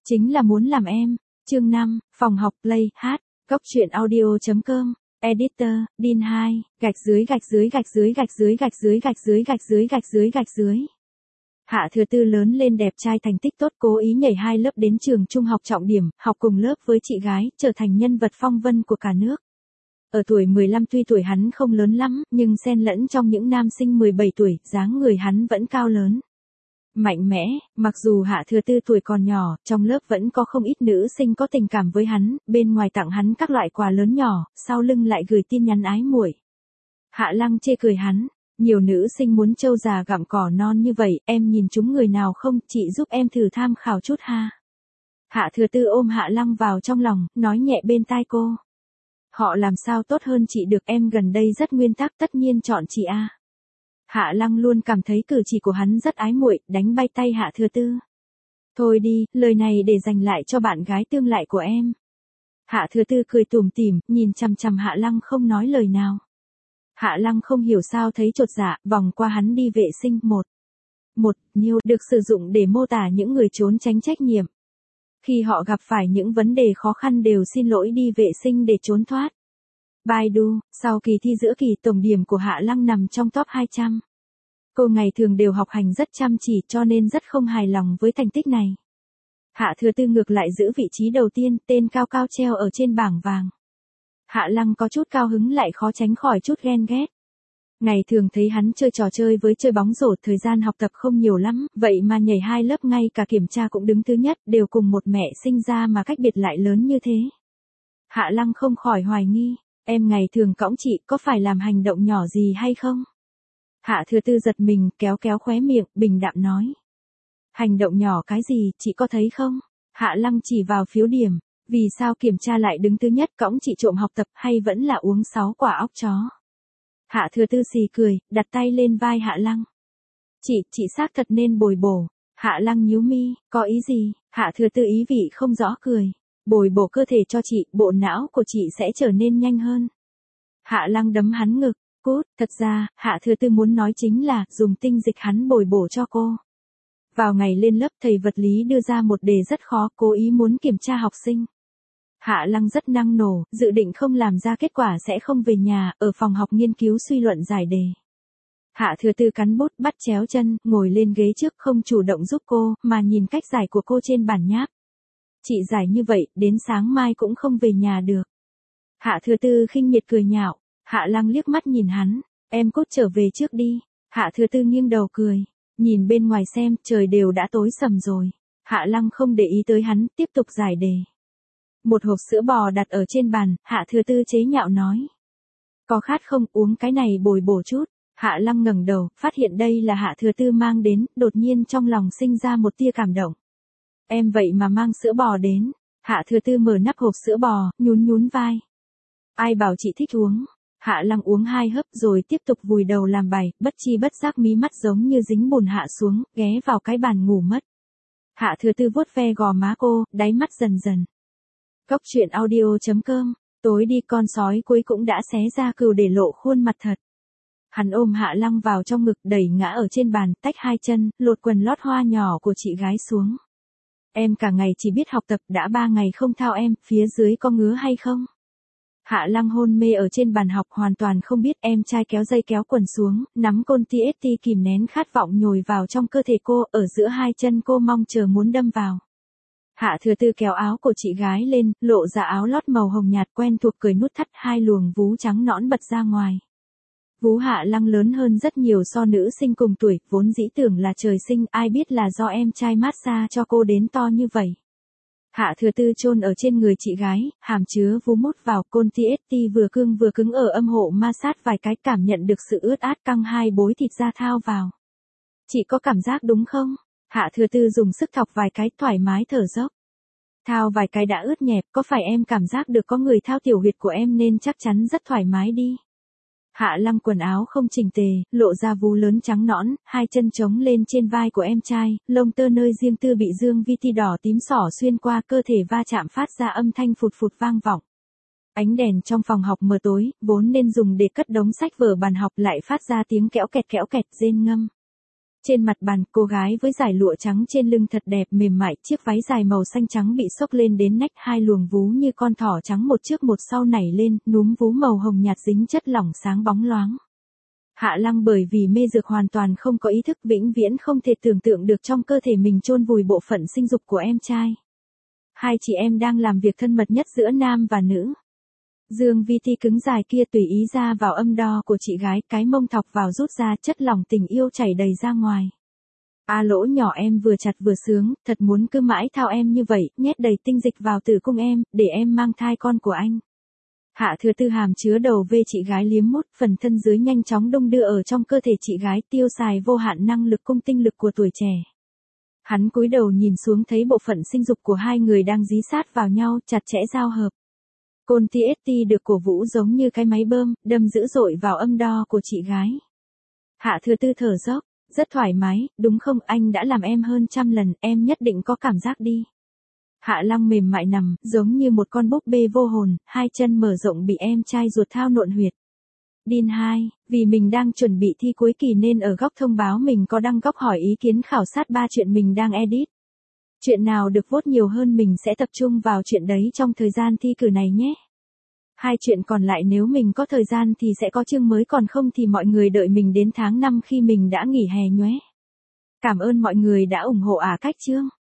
Chính là muốn làm em. Chương 5, phòng học play, hát, góc truyện audio.com, editor, Dean 2, gạch dưới. Hạ Thừa Tư lớn lên đẹp trai thành tích tốt, cố ý nhảy 2 lớp đến trường trung học trọng điểm, học cùng lớp với chị gái, trở thành nhân vật phong vân của cả nước. Ở tuổi 15 tuy tuổi hắn không lớn lắm, nhưng xen lẫn trong những nam sinh 17 tuổi, dáng người hắn vẫn cao lớn. Mạnh mẽ, mặc dù Hạ Thừa Tư tuổi còn nhỏ, trong lớp vẫn có không ít nữ sinh có tình cảm với hắn, bên ngoài tặng hắn các loại quà lớn nhỏ, sau lưng lại gửi tin nhắn ái muội. Hạ Lăng chê cười hắn, nhiều nữ sinh muốn trâu già gặm cỏ non như vậy, em nhìn chúng người nào không, chị giúp em thử tham khảo chút ha. Hạ Thừa Tư ôm Hạ Lăng vào trong lòng, nói nhẹ bên tai cô. Họ làm sao tốt hơn chị được, em gần đây rất nguyên tắc, tất nhiên chọn chị a. Hạ Lăng luôn cảm thấy cử chỉ của hắn rất ái muội, đánh bay tay Hạ Thừa Tư. Thôi đi, lời này để dành lại cho bạn gái tương lai của em. Hạ Thừa Tư cười tủm tỉm, nhìn chằm chằm Hạ Lăng không nói lời nào. Hạ Lăng không hiểu sao thấy chột dạ, vòng qua hắn đi vệ sinh. Một nhiêu được sử dụng để mô tả những người trốn tránh trách nhiệm. Khi họ gặp phải những vấn đề khó khăn đều xin lỗi đi vệ sinh để trốn thoát. Baidu, sau kỳ thi giữa kỳ tổng điểm của Hạ Lăng nằm trong top 200. Cô ngày thường đều học hành rất chăm chỉ cho nên rất không hài lòng với thành tích này. Hạ Thừa Tư ngược lại giữ vị trí đầu tiên, tên cao cao treo ở trên bảng vàng. Hạ Lăng có chút cao hứng lại khó tránh khỏi chút ghen ghét. Ngày thường thấy hắn chơi trò chơi với chơi bóng rổ, thời gian học tập không nhiều lắm, vậy mà nhảy 2 lớp ngay cả kiểm tra cũng đứng thứ nhất, đều cùng một mẹ sinh ra mà cách biệt lại lớn như thế. Hạ Lăng không khỏi hoài nghi, em ngày thường cõng chị có phải làm hành động nhỏ gì hay không? Hạ Thừa Tư giật mình, kéo khóe miệng, bình đạm nói. Hành động nhỏ cái gì, chị có thấy không? Hạ Lăng chỉ vào phiếu điểm, vì sao kiểm tra lại đứng thứ nhất, cõng chị trộm học tập hay vẫn là uống 6 quả óc chó? Hạ Thừa Tư xì cười, đặt tay lên vai Hạ Lăng. Chị xác thật nên bồi bổ. Hạ Lăng nhíu mi, có ý gì? Hạ Thừa Tư ý vị không rõ cười. Bồi bổ cơ thể cho chị, bộ não của chị sẽ trở nên nhanh hơn. Hạ Lăng đấm hắn ngực, cút, thật ra, Hạ Thừa Tư muốn nói chính là, dùng tinh dịch hắn bồi bổ cho cô. Vào ngày lên lớp thầy vật lý đưa ra một đề rất khó, cố ý muốn kiểm tra học sinh. Hạ Lăng rất năng nổ, dự định không làm ra kết quả sẽ không về nhà, ở phòng học nghiên cứu suy luận giải đề. Hạ Thừa Tư cắn bút, bắt chéo chân, ngồi lên ghế trước không chủ động giúp cô, mà nhìn cách giải của cô trên bản nháp. Chị giải như vậy, đến sáng mai cũng không về nhà được. Hạ Thừa Tư khinh miệt cười nhạo, Hạ Lăng liếc mắt nhìn hắn, em cốt trở về trước đi. Hạ Thừa Tư nghiêng đầu cười, nhìn bên ngoài xem, trời đều đã tối sầm rồi. Hạ Lăng không để ý tới hắn, tiếp tục giải đề. Một hộp sữa bò đặt ở trên bàn, Hạ Thừa Tư chế nhạo nói. Có khát không, uống cái này bồi bổ chút. Hạ Lăng ngẩng đầu, phát hiện đây là Hạ Thừa Tư mang đến, đột nhiên trong lòng sinh ra một tia cảm động. Em vậy mà mang sữa bò đến. Hạ Thừa Tư mở nắp hộp sữa bò, nhún vai. Ai bảo chị thích uống. Hạ Lăng uống 2 hớp rồi tiếp tục vùi đầu làm bài, bất chi bất giác mí mắt giống như dính bùn hạ xuống, ghé vào cái bàn ngủ mất. Hạ Thừa Tư vuốt ve gò má cô, đáy mắt dần dần. Góc truyện audio.com, tối đi con sói cuối cũng đã xé ra cừu để lộ khuôn mặt thật. Hắn ôm Hạ Lăng vào trong ngực, đẩy ngã ở trên bàn, tách 2 chân, lột quần lót hoa nhỏ của chị gái xuống. Em cả ngày chỉ biết học tập, đã 3 ngày không thao em, phía dưới có ngứa hay không? Hạ Lăng hôn mê ở trên bàn học hoàn toàn không biết, em trai kéo dây kéo quần xuống, nắm côn TST kìm nén khát vọng nhồi vào trong cơ thể cô, ở giữa 2 chân cô mong chờ muốn đâm vào. Hạ Thừa Tư kéo áo của chị gái lên, lộ ra áo lót màu hồng nhạt quen thuộc, cười nút thắt, 2 luồng vú trắng nõn bật ra ngoài. Vú Hạ Lăng lớn hơn rất nhiều so nữ sinh cùng tuổi, vốn dĩ tưởng là trời sinh, ai biết là do em trai massage cho cô đến to như vậy. Hạ Thừa Tư chôn ở trên người chị gái, hàm chứa vú mút vào, côn TST vừa cứng ở âm hộ ma sát vài cái, cảm nhận được sự ướt át căng 2 bối thịt ra thao vào. Chị có cảm giác đúng không? Hạ Thừa Tư dùng sức thọc vài cái, thoải mái thở dốc. Thao vài cái đã ướt nhẹp, có phải em cảm giác được có người thao tiểu huyệt của em nên chắc chắn rất thoải mái đi. Hạ Lăng quần áo không chỉnh tề, lộ ra vú lớn trắng nõn, 2 chân trống lên trên vai của em trai, lông tơ nơi riêng tư bị dương vi ti đỏ tím xỏ xuyên qua cơ thể va chạm phát ra âm thanh phụt phụt vang vọng. Ánh đèn trong phòng học mờ tối, vốn nên dùng để cất đống sách vở bàn học lại phát ra tiếng kẽo kẹt rên ngâm. Trên mặt bàn, cô gái với dải lụa trắng trên lưng thật đẹp mềm mại, chiếc váy dài màu xanh trắng bị xốc lên đến nách, hai luồng vú như con thỏ trắng một trước một sau nảy lên, núm vú màu hồng nhạt dính chất lỏng sáng bóng loáng. Hạ Lăng bởi vì mê dược hoàn toàn không có ý thức, vĩnh viễn không thể tưởng tượng được trong cơ thể mình chôn vùi bộ phận sinh dục của em trai. Hai chị em đang làm việc thân mật nhất giữa nam và nữ. Dương vi ti cứng dài kia tùy ý ra vào âm đo của chị gái, cái mông thọc vào rút ra, chất lỏng tình yêu chảy đầy ra ngoài. A lỗ nhỏ em vừa chặt vừa sướng, thật muốn cứ mãi thao em như vậy, nhét đầy tinh dịch vào tử cung em, để em mang thai con của anh. Hạ Thừa Tư hàm chứa đầu về chị gái liếm mút, phần thân dưới nhanh chóng đung đưa ở trong cơ thể chị gái, tiêu xài vô hạn năng lực cung tinh lực của tuổi trẻ. Hắn cúi đầu nhìn xuống thấy bộ phận sinh dục của hai người đang dí sát vào nhau, chặt chẽ giao hợp. Côn TST được cổ vũ giống như cái máy bơm, đâm dữ dội vào âm đo của chị gái. Hạ Thừa Tư thở dốc, rất thoải mái, đúng không, anh đã làm em hơn 100 lần, em nhất định có cảm giác đi. Hạ Lăng mềm mại nằm, giống như một con búp bê vô hồn, hai chân mở rộng bị em trai ruột thao nộn huyệt. Đin 2, vì mình đang chuẩn bị thi cuối kỳ nên ở góc thông báo mình có đăng góc hỏi ý kiến khảo sát 3 chuyện mình đang edit. Chuyện nào được vote nhiều hơn mình sẽ tập trung vào chuyện đấy trong thời gian thi cử này nhé. 2 chuyện còn lại nếu mình có thời gian thì sẽ có chương mới, còn không thì mọi người đợi mình đến tháng 5 khi mình đã nghỉ hè nhé. Cảm ơn mọi người đã ủng hộ cách chương.